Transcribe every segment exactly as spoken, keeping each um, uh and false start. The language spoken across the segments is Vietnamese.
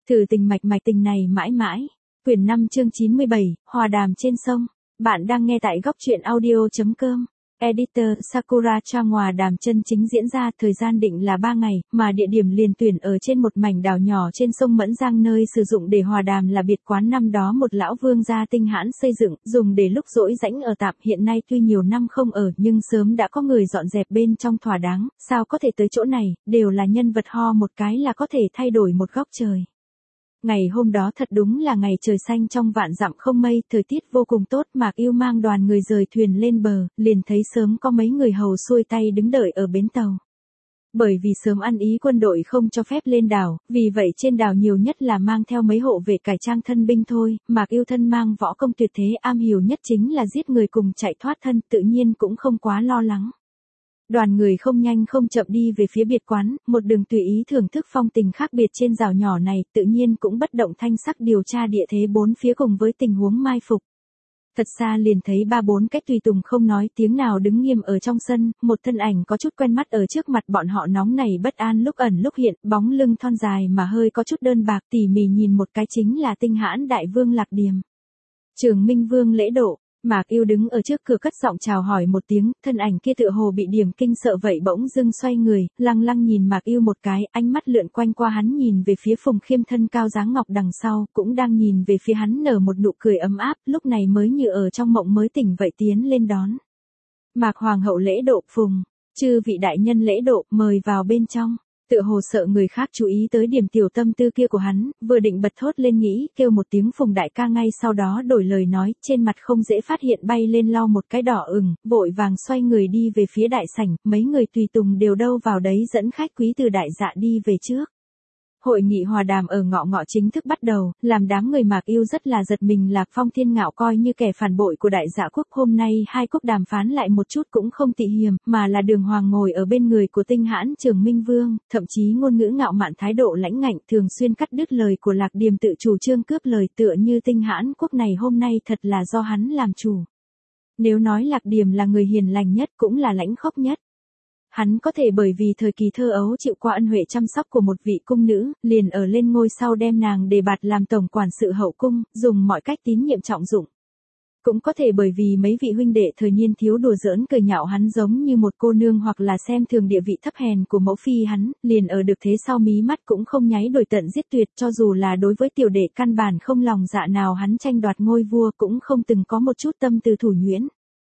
Thử tình mạch mạch tình này mãi mãi. Quyển năm chương chín mươi bảy, Hòa đàm trên sông. Bạn đang nghe tại góc truyện audio.com. Editor Sakura cho Hòa đàm chân chính diễn ra, thời gian định là ba ngày, mà địa điểm liền tuyển ở trên một mảnh đảo nhỏ trên sông Mẫn Giang, nơi sử dụng để hòa đàm là biệt quán năm đó một lão vương gia Tinh Hãn xây dựng, dùng để lúc rỗi rãnh ở tạm. Hiện nay tuy nhiều năm không ở, nhưng sớm đã có người dọn dẹp bên trong thỏa đáng. Sao có thể tới chỗ này, đều là nhân vật ho một cái là có thể thay đổi một góc trời. Ngày hôm đó thật đúng là ngày trời xanh trong vạn dặm không mây, thời tiết vô cùng tốt. Mạc Yêu mang đoàn người rời thuyền lên bờ, liền thấy sớm có mấy người hầu xuôi tay đứng đợi ở bến tàu. Bởi vì sớm ăn ý quân đội không cho phép lên đảo, vì vậy trên đảo nhiều nhất là mang theo mấy hộ vệ cải trang thân binh thôi. Mạc Yêu thân mang võ công tuyệt thế, am hiểu nhất chính là giết người cùng chạy thoát thân, tự nhiên cũng không quá lo lắng. Đoàn người không nhanh không chậm đi về phía biệt quán, một đường tùy ý thưởng thức phong tình khác biệt trên đảo nhỏ này, tự nhiên cũng bất động thanh sắc điều tra địa thế bốn phía cùng với tình huống mai phục. Thật xa liền thấy ba bốn cách tùy tùng không nói tiếng nào đứng nghiêm ở trong sân, một thân ảnh có chút quen mắt ở trước mặt bọn họ, nóng nảy bất an lúc ẩn lúc hiện, bóng lưng thon dài mà hơi có chút đơn bạc, tỉ mỉ nhìn một cái chính là Tinh Hãn đại vương Lạc Điềm. Trường Minh Vương lễ độ. Mạc Yêu đứng ở trước cửa cất giọng chào hỏi một tiếng, thân ảnh kia tựa hồ bị điểm kinh sợ vậy bỗng dưng xoay người, lăng lăng nhìn Mạc Yêu một cái, ánh mắt lượn quanh qua hắn nhìn về phía Phùng Khiêm thân cao dáng ngọc đằng sau, cũng đang nhìn về phía hắn nở một nụ cười ấm áp, lúc này mới như ở trong mộng mới tỉnh vậy tiến lên đón. Mạc Hoàng hậu lễ độ. Phùng, chư vị đại nhân lễ độ, mời vào bên trong. Tựa hồ sợ người khác chú ý tới điểm tiểu tâm tư kia của hắn, vừa định bật thốt lên nghĩ kêu một tiếng Phùng đại ca, ngay sau đó đổi lời nói, trên mặt không dễ phát hiện bay lên lau một cái đỏ ửng, vội vàng xoay người đi về phía đại sảnh, mấy người tùy tùng đều đâu vào đấy dẫn khách quý từ đại dạ đi về trước. Hội nghị hòa đàm ở ngọ ngọ chính thức bắt đầu, làm đám người Mạc Yêu rất là giật mình là Phong Thiên Ngạo coi như kẻ phản bội của đại dạ quốc, hôm nay hai quốc đàm phán lại một chút cũng không tị hiềm, mà là đường hoàng ngồi ở bên người của Tinh Hãn Trường Minh Vương, thậm chí ngôn ngữ ngạo mạn, thái độ lãnh ngạnh, thường xuyên cắt đứt lời của Lạc Điềm, tự chủ trương cướp lời, tựa như Tinh Hãn quốc này hôm nay thật là do hắn làm chủ. Nếu nói Lạc Điềm là người hiền lành nhất cũng là lãnh khốc nhất. Hắn có thể bởi vì thời kỳ thơ ấu chịu qua ân huệ chăm sóc của một vị cung nữ, liền ở lên ngôi sau đem nàng đề bạt làm tổng quản sự hậu cung, dùng mọi cách tín nhiệm trọng dụng. Cũng có thể bởi vì mấy vị huynh đệ thời niên thiếu đùa giỡn cười nhạo hắn giống như một cô nương, hoặc là xem thường địa vị thấp hèn của mẫu phi hắn, liền ở được thế sau mí mắt cũng không nháy đổi tận giết tuyệt, cho dù là đối với tiểu đệ căn bản không lòng dạ nào hắn tranh đoạt ngôi vua cũng không từng có một chút tâm tư thủ nhuyễn.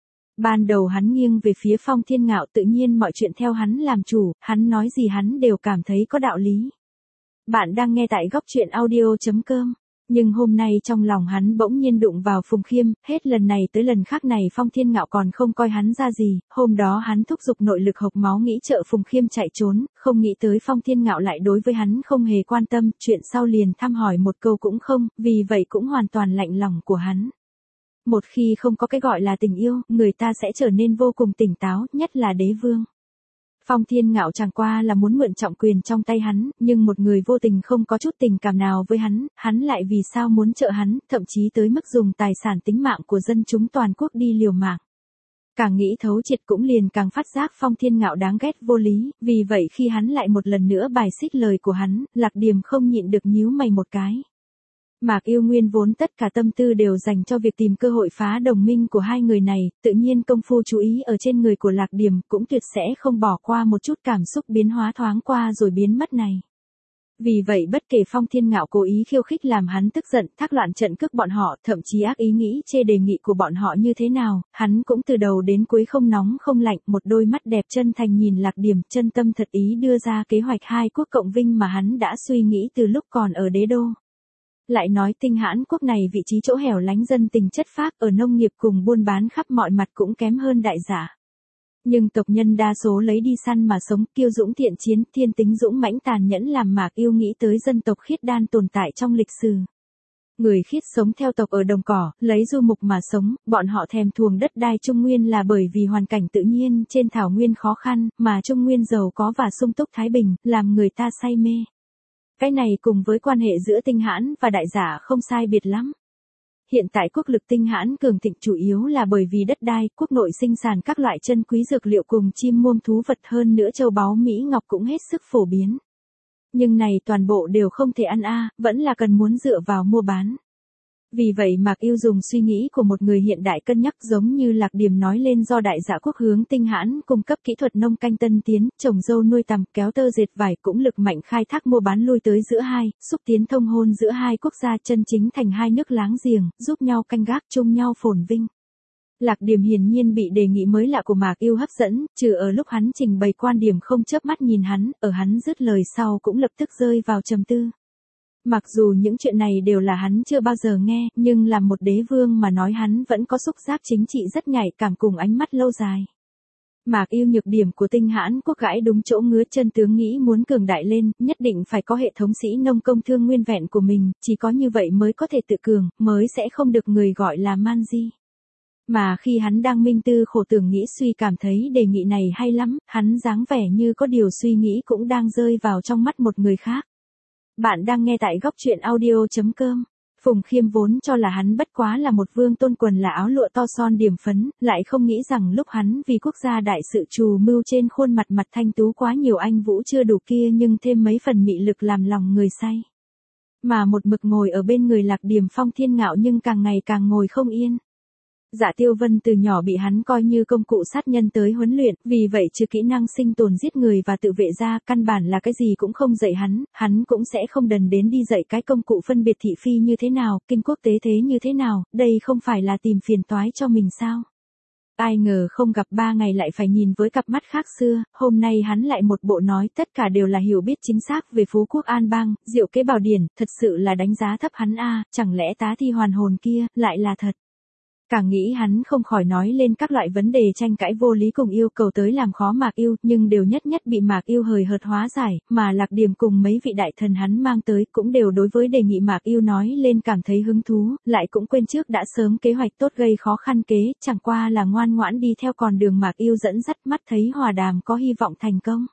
Ban đầu hắn nghiêng về phía Phong Thiên Ngạo, tự nhiên mọi chuyện theo hắn làm chủ, hắn nói gì hắn đều cảm thấy có đạo lý. Bạn đang nghe tại góc truyện audio.com. Nhưng hôm nay trong lòng hắn bỗng nhiên đụng vào Phùng Khiêm, hết lần này tới lần khác này Phong Thiên Ngạo còn không coi hắn ra gì, hôm đó hắn thúc giục nội lực hộc máu nghĩ trợ Phùng Khiêm chạy trốn, không nghĩ tới Phong Thiên Ngạo lại đối với hắn không hề quan tâm, chuyện sau liền thăm hỏi một câu cũng không, vì vậy cũng hoàn toàn lạnh lòng của hắn. Một khi không có cái gọi là tình yêu, người ta sẽ trở nên vô cùng tỉnh táo, nhất là đế vương. Phong Thiên Ngạo chẳng qua là muốn mượn trọng quyền trong tay hắn, nhưng một người vô tình không có chút tình cảm nào với hắn, hắn lại vì sao muốn trợ hắn, thậm chí tới mức dùng tài sản tính mạng của dân chúng toàn quốc đi liều mạng. Càng nghĩ thấu triệt cũng liền càng phát giác Phong Thiên Ngạo đáng ghét vô lý, vì vậy khi hắn lại một lần nữa bài xích lời của hắn, Lạc Điềm không nhịn được nhíu mày một cái. Mạc Yêu nguyên vốn tất cả tâm tư đều dành cho việc tìm cơ hội phá đồng minh của hai người này, tự nhiên công phu chú ý ở trên người của Lạc Điềm cũng tuyệt sẽ không bỏ qua một chút cảm xúc biến hóa thoáng qua rồi biến mất này. Vì vậy bất kể Phong Thiên Ngạo cố ý khiêu khích làm hắn tức giận, thác loạn trận cước bọn họ, thậm chí ác ý nghĩ chê đề nghị của bọn họ như thế nào, hắn cũng từ đầu đến cuối không nóng không lạnh, một đôi mắt đẹp chân thành nhìn Lạc Điềm, chân tâm thật ý đưa ra kế hoạch hai quốc cộng vinh mà hắn đã suy nghĩ từ lúc còn ở đế đô. Lại nói Tinh Hãn quốc này vị trí chỗ hẻo lánh, dân tình chất phác, ở nông nghiệp cùng buôn bán khắp mọi mặt cũng kém hơn đại dạ. Nhưng tộc nhân đa số lấy đi săn mà sống, kiêu dũng thiện chiến, thiên tính dũng mãnh tàn nhẫn, làm Mạc Yêu nghĩ tới dân tộc Khiết Đan tồn tại trong lịch sử. Người Khiết sống theo tộc ở đồng cỏ, lấy du mục mà sống, bọn họ thèm thuồng đất đai Trung Nguyên là bởi vì hoàn cảnh tự nhiên trên thảo nguyên khó khăn, mà Trung Nguyên giàu có và sung túc thái bình, làm người ta say mê. Cái này cùng với quan hệ giữa Tinh Hãn và đại giả không sai biệt lắm. Hiện tại quốc lực Tinh Hãn cường thịnh chủ yếu là bởi vì đất đai, quốc nội sinh sản các loại chân quý dược liệu cùng chim muông thú vật, hơn nữa châu báu Mỹ Ngọc cũng hết sức phổ biến. Nhưng này toàn bộ đều không thể ăn a, vẫn là cần muốn dựa vào mua bán. Vì vậy Mạc Yêu dùng suy nghĩ của một người hiện đại cân nhắc giống như Lạc Điểm nói lên do đại dạ quốc hướng Tinh Hãn cung cấp kỹ thuật nông canh tân tiến, trồng dâu nuôi tằm, kéo tơ dệt vải cũng lực mạnh khai thác mua bán lui tới giữa hai, xúc tiến thông hôn giữa hai quốc gia chân chính thành hai nước láng giềng, giúp nhau canh gác chung nhau phồn vinh. Lạc Điểm hiển nhiên bị đề nghị mới lạ của Mạc Yêu hấp dẫn, trừ ở lúc hắn trình bày quan điểm không chớp mắt nhìn hắn, ở hắn dứt lời sau cũng lập tức rơi vào trầm tư. Mặc dù những chuyện này đều là hắn chưa bao giờ nghe, nhưng làm một đế vương mà nói hắn vẫn có xúc giác chính trị rất nhạy cảm cùng ánh mắt lâu dài. Mạc Yêu nhược điểm của Tinh Hãn quốc gãi đúng chỗ ngứa chân tướng nghĩ muốn cường đại lên, nhất định phải có hệ thống sĩ nông công thương nguyên vẹn của mình, chỉ có như vậy mới có thể tự cường, mới sẽ không được người gọi là man di. Mà khi hắn đang minh tư khổ tưởng nghĩ suy cảm thấy đề nghị này hay lắm, hắn dáng vẻ như có điều suy nghĩ cũng đang rơi vào trong mắt một người khác. Bạn đang nghe tại góc truyện audio.com. Phùng Khiêm vốn cho là hắn bất quá là một vương tôn quần là áo lụa to son điểm phấn, lại không nghĩ rằng lúc hắn vì quốc gia đại sự trù mưu trên khuôn mặt mặt thanh tú quá nhiều anh vũ chưa đủ kia nhưng thêm mấy phần mị lực làm lòng người say. Mà một mực ngồi ở bên người Lạc Điểm phong thiên ngạo nhưng càng ngày càng ngồi không yên. Dạ Tiêu Vân từ nhỏ bị hắn coi như công cụ sát nhân tới huấn luyện, vì vậy trừ kỹ năng sinh tồn giết người và tự vệ ra, căn bản là cái gì cũng không dạy hắn, hắn cũng sẽ không đần đến đi dạy cái công cụ phân biệt thị phi như thế nào, kinh quốc tế thế như thế nào, đây không phải là tìm phiền toái cho mình sao. Ai ngờ không gặp ba ngày lại phải nhìn với cặp mắt khác xưa, hôm nay hắn lại một bộ nói tất cả đều là hiểu biết chính xác về Phú Quốc An Bang, Diệu Kế Bảo Điển, thật sự là đánh giá thấp hắn a, chẳng lẽ tá thi hoàn hồn kia, lại là thật. Càng nghĩ hắn không khỏi nói lên các loại vấn đề tranh cãi vô lý cùng yêu cầu tới làm khó Mạc Yêu, nhưng đều nhất nhất bị Mạc Yêu hời hợt hóa giải, mà Lạc Điểm cùng mấy vị đại thần hắn mang tới cũng đều đối với đề nghị Mạc Yêu nói lên cảm thấy hứng thú, lại cũng quên trước đã sớm kế hoạch tốt gây khó khăn kế, chẳng qua là ngoan ngoãn đi theo con đường Mạc Yêu dẫn dắt mắt thấy hòa đàm có hy vọng thành công.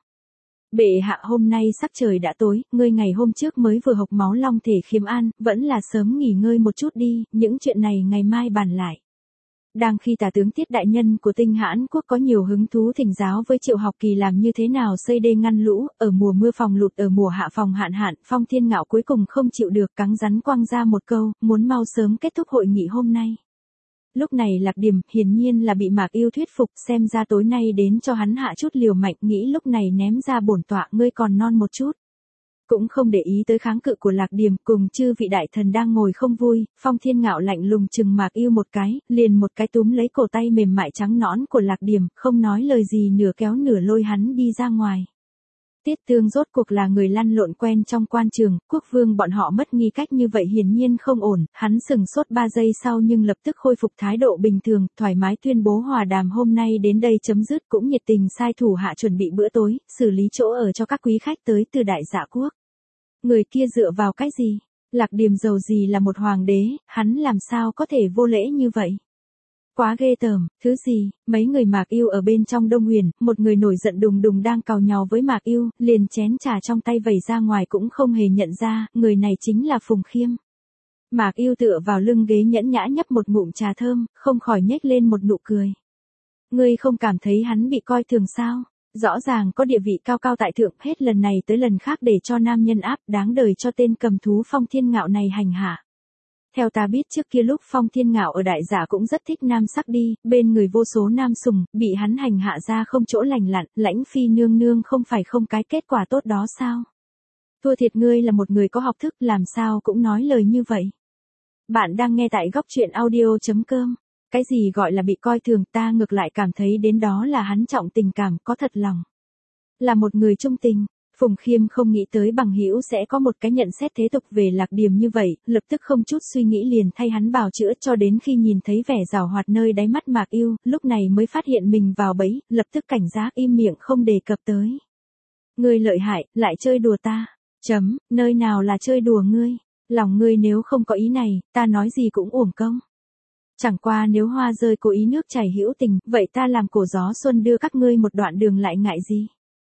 Bệ hạ hôm nay sắc trời đã tối, ngươi ngày hôm trước mới vừa hộc máu long thể khiếm an, vẫn là sớm nghỉ ngơi một chút đi, những chuyện này ngày mai bàn lại. Đang khi tả tướng Tiết đại nhân của Tinh Hãn quốc có nhiều hứng thú thỉnh giáo với Triệu Học Kỳ làm như thế nào xây đê ngăn lũ, ở mùa mưa phòng lụt ở mùa hạ phòng hạn hạn, Phong Thiên Ngạo cuối cùng không chịu được cắn rắn quăng ra một câu, muốn mau sớm kết thúc hội nghị hôm nay. Lúc này Lạc Điểm hiển nhiên là bị Mạc Yêu thuyết phục, xem ra tối nay đến cho hắn hạ chút liều mạnh, nghĩ lúc này ném ra bổn tọa ngươi còn non một chút. Cũng không để ý tới kháng cự của Lạc Điểm cùng chư vị đại thần đang ngồi không vui, Phong Thiên Ngạo lạnh lùng chừng Mạc Yêu một cái, liền một cái túm lấy cổ tay mềm mại trắng nõn của Lạc Điểm, không nói lời gì nửa kéo nửa lôi hắn đi ra ngoài. Tiết Tương rốt cuộc là người lăn lộn quen trong quan trường, quốc vương bọn họ mất nghi cách như vậy hiển nhiên không ổn, hắn sừng sốt ba giây sau nhưng lập tức khôi phục thái độ bình thường, thoải mái tuyên bố hòa đàm hôm nay đến đây chấm dứt, cũng nhiệt tình sai thủ hạ chuẩn bị bữa tối, xử lý chỗ ở cho các quý khách tới từ đại dạ quốc. Người kia dựa vào cái gì? Lạc Điểm giàu gì là một hoàng đế, hắn làm sao có thể vô lễ như vậy? Quá ghê tởm, thứ gì? Mấy người Mạc Yêu ở bên trong Đông Huyền, một người nổi giận đùng đùng đang càu nhàu với Mạc Yêu, liền chén trà trong tay vẩy ra ngoài cũng không hề nhận ra, người này chính là Phùng Khiêm. Mạc Yêu tựa vào lưng ghế nhẫn nhã nhấp một ngụm trà thơm, không khỏi nhếch lên một nụ cười. Ngươi không cảm thấy hắn bị coi thường sao? Rõ ràng có địa vị cao cao tại thượng, hết lần này tới lần khác để cho nam nhân áp đáng đời cho tên cầm thú Phong Thiên Ngạo này hành hạ. Theo ta biết trước kia lúc Phong Thiên Ngạo ở đại giả cũng rất thích nam sắc đi, bên người vô số nam sùng, bị hắn hành hạ ra không chỗ lành lặn, lãnh phi nương nương không phải không cái kết quả tốt đó sao? Thua thiệt ngươi là một người có học thức làm sao cũng nói lời như vậy. Bạn đang nghe tại góc truyện audio.com. Cái gì gọi là bị coi thường, ta ngược lại cảm thấy đến đó là hắn trọng tình cảm, có thật lòng. Là một người trung tình, Phùng Khiêm không nghĩ tới bằng hữu sẽ có một cái nhận xét thế tục về Lạc Điểm như vậy, lập tức không chút suy nghĩ liền thay hắn bào chữa cho đến khi nhìn thấy vẻ giảo hoạt nơi đáy mắt Mạc Yêu, lúc này mới phát hiện mình vào bẫy, lập tức cảnh giác im miệng không đề cập tới. Ngươi lợi hại, lại chơi đùa ta. Chấm, nơi nào là chơi đùa ngươi, lòng ngươi nếu không có ý này, ta nói gì cũng uổng công. Chẳng qua nếu hoa rơi cố ý nước chảy hữu tình, vậy ta làm cổ gió xuân đưa các ngươi một đoạn đường lại ngại gì.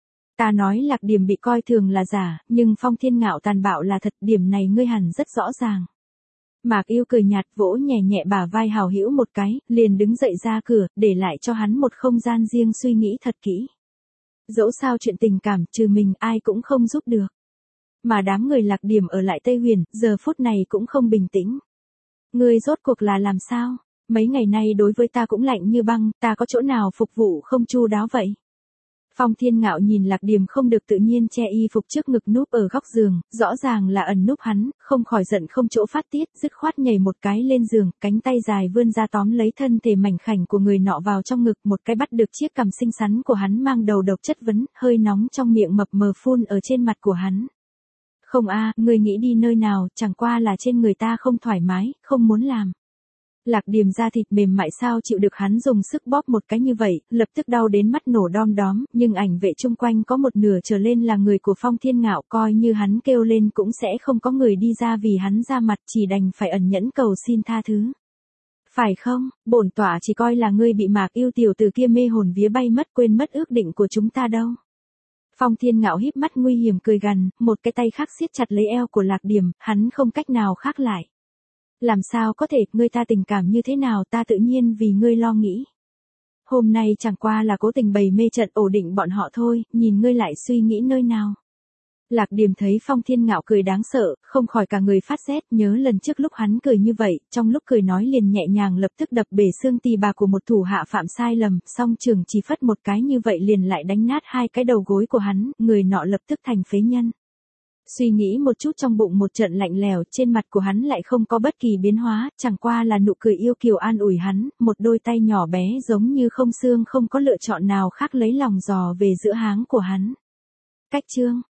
Ta nói Lạc Điểm bị coi thường là giả, nhưng Phong Thiên Ngạo tàn bạo là thật, điểm này ngươi hẳn rất rõ ràng. Mạc Yêu cười nhạt vỗ nhẹ nhẹ bả vai Hào Hữu một cái, liền đứng dậy ra cửa, để lại cho hắn một không gian riêng suy nghĩ thật kỹ. Dẫu sao chuyện tình cảm trừ mình ai cũng không giúp được. Mà đám người Lạc Điểm ở lại Tây Huyền, giờ phút này cũng không bình tĩnh. Ngươi rốt cuộc là làm sao? Mấy ngày nay đối với ta cũng lạnh như băng, ta có chỗ nào phục vụ không chu đáo vậy? Phong Thiên Ngạo nhìn Lạc Điểm không được tự nhiên che y phục trước ngực núp ở góc giường, rõ ràng là ẩn núp hắn, không khỏi giận không chỗ phát tiết, dứt khoát nhảy một cái lên giường, cánh tay dài vươn ra tóm lấy thân thể mảnh khảnh của người nọ vào trong ngực, một cái bắt được chiếc cằm xinh xắn của hắn mang đầu độc chất vấn, hơi nóng trong miệng mập mờ phun ở trên mặt của hắn. Không a, ngươi nghĩ đi nơi nào, chẳng qua là trên người ta không thoải mái, không muốn làm. Lạc Điểm da thịt mềm mại sao chịu được hắn dùng sức bóp một cái như vậy, lập tức đau đến mắt nổ đom đóm, nhưng ảnh vệ chung quanh có một nửa trở lên là người của Phong Thiên Ngạo, coi như hắn kêu lên cũng sẽ không có người đi ra vì hắn ra mặt, chỉ đành phải ẩn nhẫn cầu xin tha thứ. Phải không, bổn tọa chỉ coi là ngươi bị Mạc Yêu tiểu tử kia mê hồn vía bay mất, quên mất ước định của chúng ta đâu. Phong Thiên Ngạo híp mắt nguy hiểm cười gằn, một cái tay khác siết chặt lấy eo của Lạc Điểm, hắn không cách nào khác lại. Làm sao có thể, ngươi ta tình cảm như thế nào, ta tự nhiên vì ngươi lo nghĩ. Hôm nay chẳng qua là cố tình bày mê trận ổ định bọn họ thôi, nhìn ngươi lại suy nghĩ nơi nào. Lạc Điểm thấy Phong Thiên Ngạo cười đáng sợ, không khỏi cả người phát rét, nhớ lần trước lúc hắn cười như vậy, trong lúc cười nói liền nhẹ nhàng lập tức đập bể xương tỳ bà của một thủ hạ phạm sai lầm, song trường chỉ phất một cái như vậy liền lại đánh nát hai cái đầu gối của hắn, người nọ lập tức thành phế nhân. Suy nghĩ một chút trong bụng một trận lạnh lèo, trên mặt của hắn lại không có bất kỳ biến hóa, chẳng qua là nụ cười yêu kiều an ủi hắn, một đôi tay nhỏ bé giống như không xương không có lựa chọn nào khác lấy lòng dò về giữa háng của hắn. Cách chương